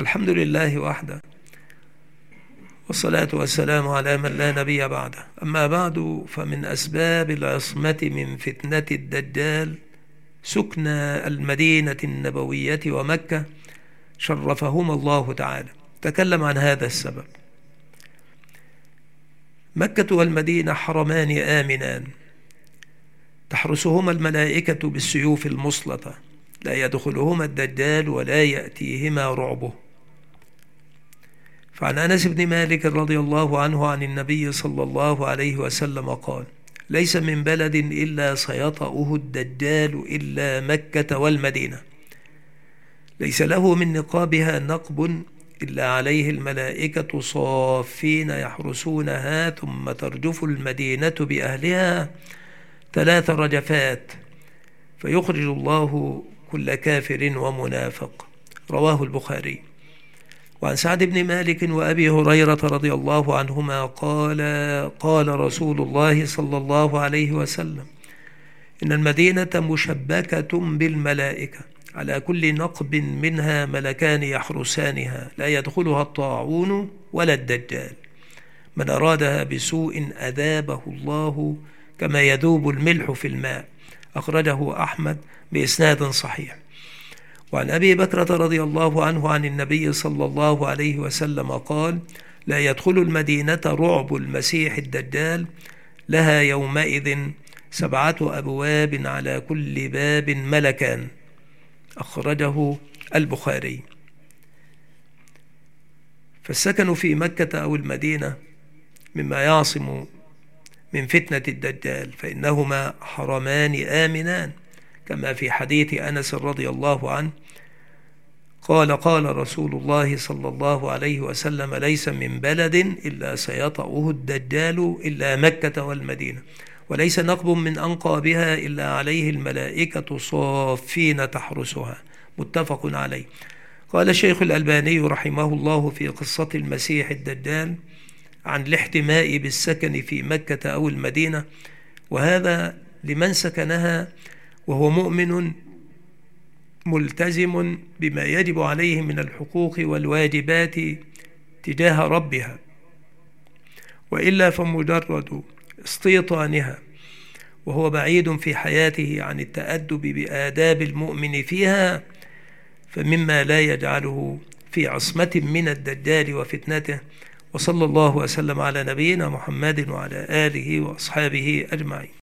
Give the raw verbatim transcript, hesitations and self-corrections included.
الحمد لله وحده، والصلاة والسلام على من لا نبي بعده. أما بعد، فمن أسباب العصمة من فتنة الدجال سكن المدينة النبوية ومكة شرفهما الله تعالى. تكلم عن هذا السبب. مكة والمدينة حرمان آمنان تحرسهما الملائكة بالسيوف المسلطة، لا يدخلهما الدجال ولا يأتيهما رعبه. فعن أنس بن مالك رضي الله عنه عن النبي صلى الله عليه وسلم قال: ليس من بلد إلا سيطأه الدجال إلا مكة والمدينة، ليس له من نقابها نقب إلا عليه الملائكة صافين يحرسونها، ثم ترجف المدينة بأهلها ثلاث رجفات، فيخرج الله كل كافر ومنافق. رواه البخاري. وعن سعد بن مالك وأبي هريرة رضي الله عنهما قال: قال رسول الله صلى الله عليه وسلم: إن المدينة مشبكة بالملائكة، على كل نقب منها ملكان يحرسانها، لا يدخلها الطاعون ولا الدجال، من أرادها بسوء أذابه الله كما يذوب الملح في الماء. أخرجه أحمد بإسناد صحيح. وعن أبي بكرة رضي الله عنه عن النبي صلى الله عليه وسلم قال: لا يدخل المدينة رعب المسيح الدجال، لها يومئذ سبعة أبواب، على كل باب ملكان. أخرجه البخاري. فالسكن في مكة أو المدينة مما يعصم من فتنة الدجال، فإنهما حرمان آمنان، كما في حديث أنس رضي الله عنه قال: قال رسول الله صلى الله عليه وسلم: ليس من بلد إلا سيطأه الدجال إلا مكة والمدينة، وليس نقب من أنقابها إلا عليه الملائكة صافين تحرسها. متفق عليه. قال الشيخ الألباني رحمه الله في قصة المسيح الدجال عن الاحتماء بالسكن في مكة أو المدينة، وهذا لمن سكنها وهو مؤمن ملتزم بما يجب عليه من الحقوق والواجبات تجاه ربها، وإلا فمجرد استيطانها وهو بعيد في حياته عن التأدب بآداب المؤمن فيها، فمما لا يجعله في عصمة من الدجال وفتنته. وصلى الله وسلم على نبينا محمد وعلى آله وأصحابه أجمعين.